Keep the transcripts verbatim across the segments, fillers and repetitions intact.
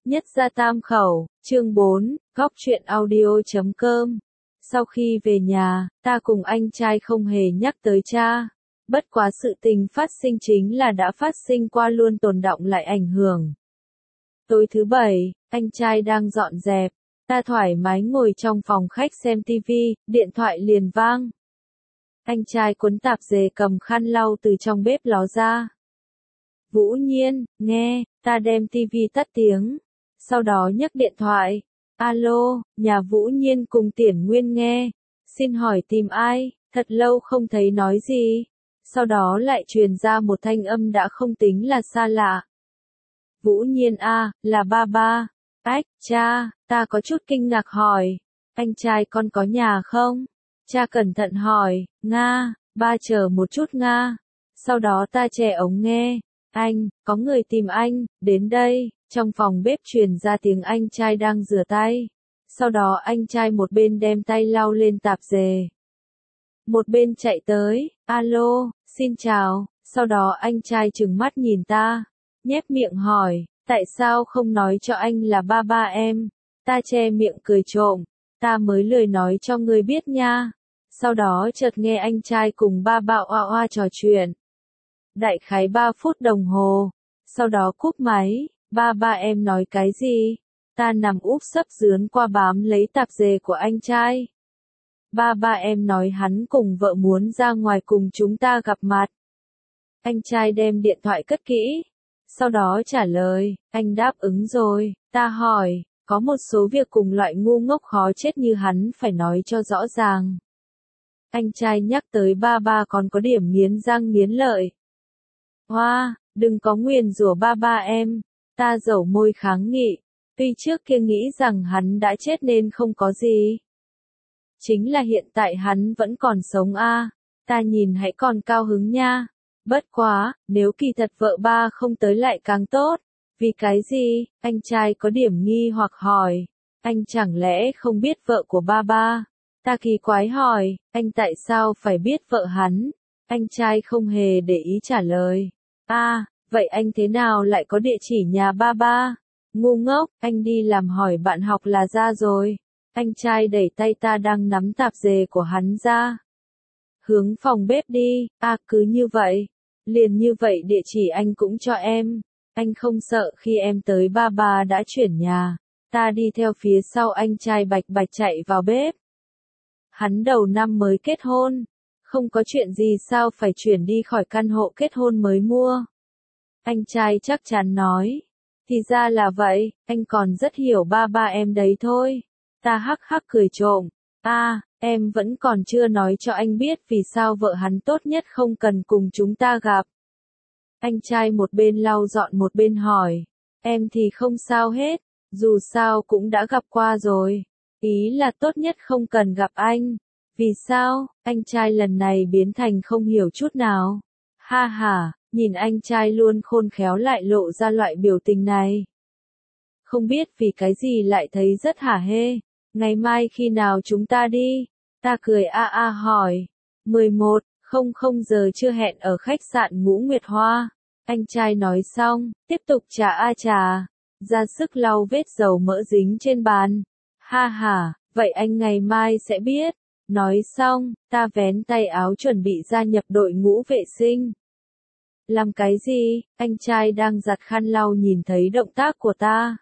Nhất gia tam khẩu, chương bốn, góc truyện audio chấm com. Sau khi về nhà, ta cùng anh trai không hề nhắc tới cha. Bất quá sự tình phát sinh chính là đã phát sinh qua luôn tồn đọng lại ảnh hưởng. Tối thứ bảy, anh trai đang dọn dẹp. Ta thoải mái ngồi trong phòng khách xem tivi, điện thoại liền vang. Anh trai cuốn tạp dề cầm khăn lau từ trong bếp ló ra. Vũ Nhiên, nghe, ta đem tivi tắt tiếng. Sau đó nhấc điện thoại. Alo, nhà Vũ Nhiên cùng Tiễn Nguyên nghe. Xin hỏi tìm ai, thật lâu không thấy nói gì. Sau đó lại truyền ra một thanh âm đã không tính là xa lạ. Vũ Nhiên a, là ba ba. Ách, cha, ta có chút kinh ngạc hỏi. Anh trai con có nhà không? Cha cẩn thận hỏi, Nga, ba chờ một chút Nga. Sau đó ta che ống nghe. Anh, có người tìm anh, đến đây. Trong phòng bếp truyền ra tiếng anh trai đang rửa tay. Sau đó anh trai một bên đem tay lau lên tạp dề. Một bên chạy tới, alo, xin chào. Sau đó anh trai trừng mắt nhìn ta. Nhếch miệng hỏi, tại sao không nói cho anh là ba ba em? Ta che miệng cười trộm. Ta mới lười nói cho người biết nha. Sau đó chợt nghe anh trai cùng ba ba oa oa trò chuyện. Đại khái ba phút đồng hồ. Sau đó cúp máy. Ba ba em nói cái gì? Ta nằm úp sấp dướn qua bám lấy tạp dề của anh trai. Ba ba em nói hắn cùng vợ muốn ra ngoài cùng chúng ta gặp mặt. Anh trai đem điện thoại cất kỹ. Sau đó trả lời, anh đáp ứng rồi. Ta hỏi, có một số việc cùng loại ngu ngốc khó chết như hắn phải nói cho rõ ràng. Anh trai nhắc tới ba ba còn có điểm nghiến răng nghiến lợi. Hoa, đừng có nguyền rủa ba ba em. Ta dẩu môi kháng nghị, tuy trước kia nghĩ rằng hắn đã chết nên không có gì. Chính là hiện tại hắn vẫn còn sống a, ta nhìn hãy còn cao hứng nha. Bất quá, nếu kỳ thật vợ ba không tới lại càng tốt. Vì cái gì? Anh trai có điểm nghi hoặc hỏi. Anh chẳng lẽ không biết vợ của ba ba? Ta kỳ quái hỏi, anh tại sao phải biết vợ hắn? Anh trai không hề để ý trả lời. A, vậy anh thế nào lại có địa chỉ nhà ba ba? Ngu ngốc, anh đi làm hỏi bạn học là ra rồi. Anh trai đẩy tay ta đang nắm tạp dề của hắn ra. Hướng phòng bếp đi, à cứ như vậy. Liền như vậy địa chỉ anh cũng cho em. Anh không sợ khi em tới ba ba đã chuyển nhà. Ta đi theo phía sau anh trai bạch bạch chạy vào bếp. Hắn đầu năm mới kết hôn. Không có chuyện gì sao phải chuyển đi khỏi căn hộ kết hôn mới mua. Anh trai chắc chắn nói. Thì ra là vậy, anh còn rất hiểu ba ba em đấy thôi. Ta hắc hắc cười trộm. À, em vẫn còn chưa nói cho anh biết vì sao vợ hắn tốt nhất không cần cùng chúng ta gặp. Anh trai một bên lau dọn một bên hỏi. Em thì không sao hết, dù sao cũng đã gặp qua rồi. Ý là tốt nhất không cần gặp anh. Vì sao? Anh trai lần này biến thành không hiểu chút nào. Ha ha. Nhìn anh trai luôn khôn khéo lại lộ ra loại biểu tình này. Không biết vì cái gì lại thấy rất hả hê. Ngày mai khi nào chúng ta đi? Ta cười a a hỏi. mười một, không không giờ chưa hẹn ở khách sạn Ngũ Nguyệt Hoa. Anh trai nói xong, tiếp tục trà a trà. Ra sức lau vết dầu mỡ dính trên bàn. Ha ha, vậy anh ngày mai sẽ biết. Nói xong, ta vén tay áo chuẩn bị gia nhập đội ngũ vệ sinh. Làm cái gì? Anh trai đang giặt khăn lau nhìn thấy động tác của ta.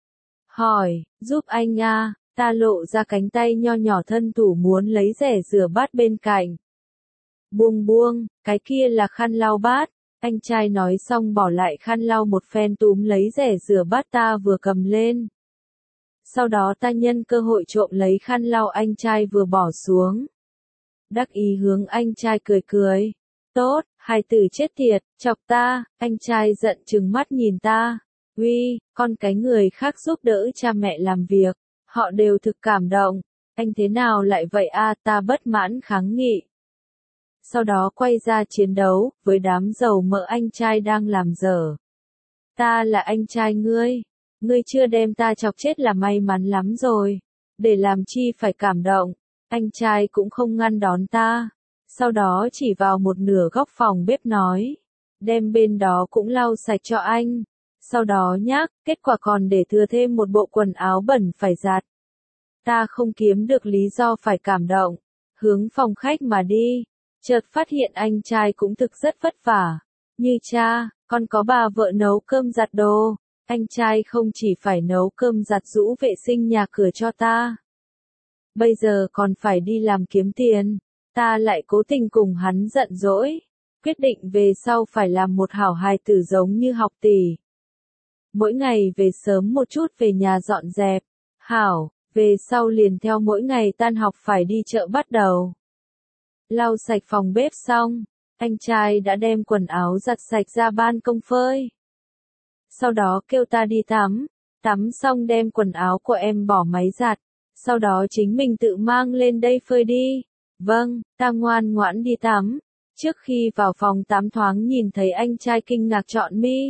Hỏi, giúp anh à, ta lộ ra cánh tay nho nhỏ thân thủ muốn lấy rẻ rửa bát bên cạnh. Buông buông, cái kia là khăn lau bát. Anh trai nói xong bỏ lại khăn lau một phen túm lấy rẻ rửa bát ta vừa cầm lên. Sau đó ta nhân cơ hội trộm lấy khăn lau anh trai vừa bỏ xuống. Đắc ý hướng anh trai cười cười. Tốt, hài tử chết tiệt, chọc ta, anh trai giận trừng mắt nhìn ta. Uy, con cái người khác giúp đỡ cha mẹ làm việc, họ đều thực cảm động. Anh thế nào lại vậy a? Ta bất mãn kháng nghị. Sau đó quay ra chiến đấu, với đám dầu mỡ anh trai đang làm dở. Ta là anh trai ngươi. Ngươi chưa đem ta chọc chết là may mắn lắm rồi. Để làm chi phải cảm động. Anh trai cũng không ngăn đón ta. Sau đó chỉ vào một nửa góc phòng bếp nói. Đem bên đó cũng lau sạch cho anh. Sau đó nhác, kết quả còn để thừa thêm một bộ quần áo bẩn phải giặt. Ta không kiếm được lý do phải cảm động, hướng phòng khách mà đi, chợt phát hiện anh trai cũng thực rất vất vả. Như cha, con có bà vợ nấu cơm giặt đồ, anh trai không chỉ phải nấu cơm giặt giũ vệ sinh nhà cửa cho ta. Bây giờ còn phải đi làm kiếm tiền, ta lại cố tình cùng hắn giận dỗi, quyết định về sau phải làm một hảo hài tử giống như học tỷ. Mỗi ngày về sớm một chút về nhà dọn dẹp, hảo, về sau liền theo mỗi ngày tan học phải đi chợ bắt đầu. Lau sạch phòng bếp xong, anh trai đã đem quần áo giặt sạch ra ban công phơi. Sau đó kêu ta đi tắm, tắm xong đem quần áo của em bỏ máy giặt, sau đó chính mình tự mang lên đây phơi đi. Vâng, ta ngoan ngoãn đi tắm. Trước khi vào phòng tắm thoáng nhìn thấy anh trai kinh ngạc trọn mi.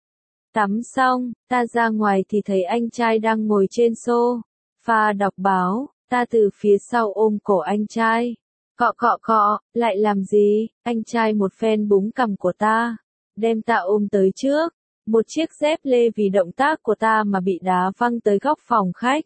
Tắm xong, ta ra ngoài thì thấy anh trai đang ngồi trên sofa đọc báo, ta từ phía sau ôm cổ anh trai. Cọ cọ cọ, lại làm gì? Anh trai một phen búng cằm của ta, đem ta ôm tới trước. Một chiếc dép lê vì động tác của ta mà bị đá văng tới góc phòng khách.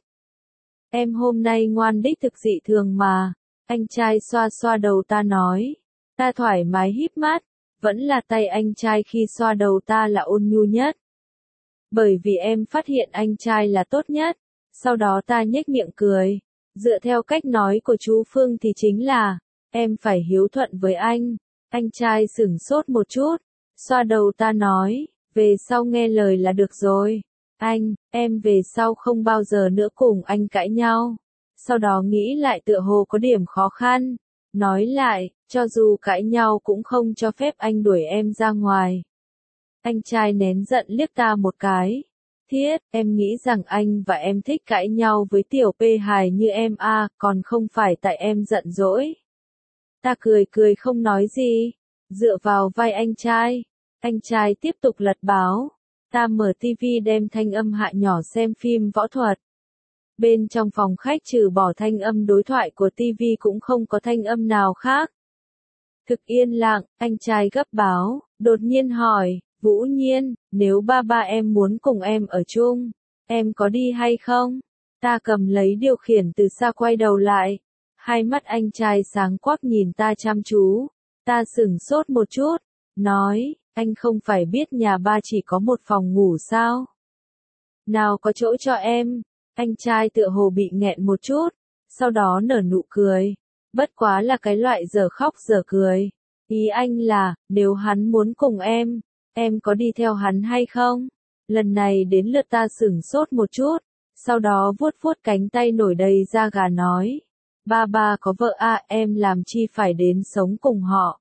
Em hôm nay ngoan đích thực dị thường mà. Anh trai xoa xoa đầu ta nói. Ta thoải mái híp mắt, vẫn là tay anh trai khi xoa đầu ta là ôn nhu nhất. Bởi vì em phát hiện anh trai là tốt nhất. Sau đó ta nhếch miệng cười. Dựa theo cách nói của chú Phương thì chính là, em phải hiếu thuận với anh. Anh trai sửng sốt một chút, xoa đầu ta nói, về sau nghe lời là được rồi. Anh, em về sau không bao giờ nữa cùng anh cãi nhau. Sau đó nghĩ lại tựa hồ có điểm khó khăn. Nói lại, cho dù cãi nhau cũng không cho phép anh đuổi em ra ngoài. Anh trai nén giận liếc ta một cái. Thiết, em nghĩ rằng anh và em thích cãi nhau với tiểu P hài như em à, còn không phải tại em giận dỗi. Ta cười cười không nói gì, dựa vào vai anh trai. Anh trai tiếp tục lật báo. Ta mở tivi đem thanh âm hạ nhỏ xem phim võ thuật. Bên trong phòng khách trừ bỏ thanh âm đối thoại của tivi cũng không có thanh âm nào khác. Thực yên lặng, anh trai gấp báo, đột nhiên hỏi, Vũ Nhiên, nếu ba ba em muốn cùng em ở chung, em có đi hay không? Ta cầm lấy điều khiển từ xa quay đầu lại. Hai mắt anh trai sáng quắc nhìn ta chăm chú. Ta sửng sốt một chút, nói, anh không phải biết nhà ba chỉ có một phòng ngủ sao? Nào có chỗ cho em? Anh trai tựa hồ bị nghẹn một chút, sau đó nở nụ cười. Bất quá là cái loại giờ khóc giờ cười. Ý anh là, nếu hắn muốn cùng em, em có đi theo hắn hay không? Lần này đến lượt ta sửng sốt một chút, sau đó vuốt vuốt cánh tay nổi đầy da gà nói. Ba ba có vợ à, em làm chi phải đến sống cùng họ.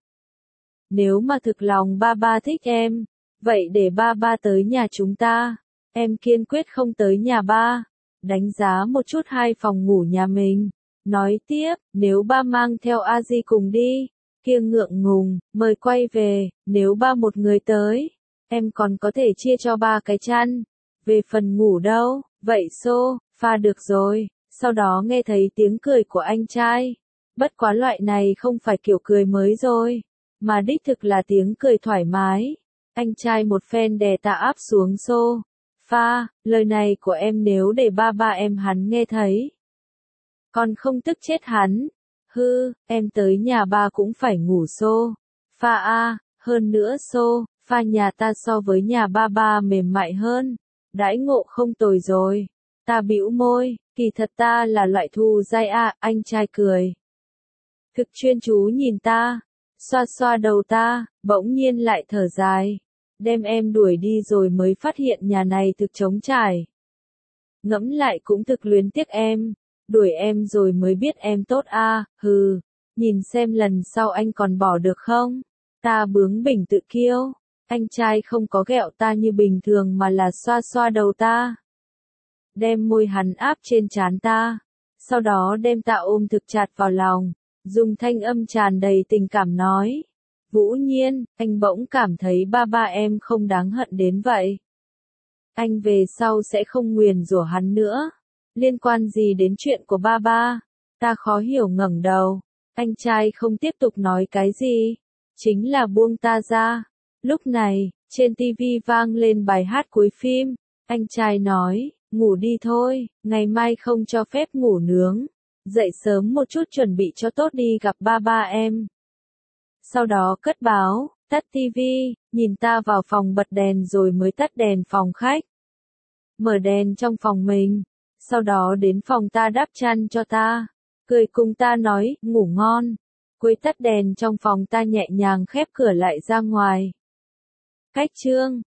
Nếu mà thực lòng ba ba thích em, vậy để ba ba tới nhà chúng ta. Em kiên quyết không tới nhà ba. Đánh giá một chút hai phòng ngủ nhà mình. Nói tiếp, nếu ba mang theo A Di cùng đi, kia ngượng ngùng, mời quay về, nếu ba một người tới, em còn có thể chia cho ba cái chăn. Về phần ngủ đâu, vậy xô, pha được rồi. Sau đó nghe thấy tiếng cười của anh trai. Bất quá loại này không phải kiểu cười mới rồi, mà đích thực là tiếng cười thoải mái. Anh trai một phen đè ta áp xuống xô. Pha, lời này của em nếu để ba ba em hắn nghe thấy, còn không tức chết hắn. Hư, em tới nhà ba cũng phải ngủ xô. Pha a, hơn nữa xô, pha nhà ta so với nhà ba ba mềm mại hơn. Đãi ngộ không tồi rồi. Ta bĩu môi, kỳ thật ta là loại thù dai a, anh trai cười. Thực chuyên chú nhìn ta, xoa xoa đầu ta, bỗng nhiên lại thở dài. Đem em đuổi đi rồi mới phát hiện nhà này thực trống trải. Ngẫm lại cũng thực luyến tiếc em. Đuổi em rồi mới biết em tốt a, à, hừ. Nhìn xem lần sau anh còn bỏ được không? Ta bướng bỉnh tự kiêu. Anh trai không có ghẹo ta như bình thường mà là xoa xoa đầu ta. Đem môi hắn áp trên trán ta. Sau đó đem ta ôm thực chặt vào lòng. Dùng thanh âm tràn đầy tình cảm nói. Vũ Nhiên, anh bỗng cảm thấy ba ba em không đáng hận đến vậy. Anh về sau sẽ không nguyền rủa hắn nữa. Liên quan gì đến chuyện của ba ba? Ta khó hiểu ngẩng đầu. Anh trai không tiếp tục nói cái gì. Chính là buông ta ra. Lúc này, Trên ti vi vang lên bài hát cuối phim. Anh trai nói, ngủ đi thôi, ngày mai không cho phép ngủ nướng. Dậy sớm một chút chuẩn bị cho tốt đi gặp ba ba em. Sau đó cất báo, tắt ti vi, nhìn ta vào phòng bật đèn rồi mới tắt đèn phòng khách. Mở đèn trong phòng mình. Sau đó đến phòng ta đắp chăn cho ta. Cười cùng ta nói, ngủ ngon. Cuối tắt đèn trong phòng ta nhẹ nhàng khép cửa lại ra ngoài. Cách chương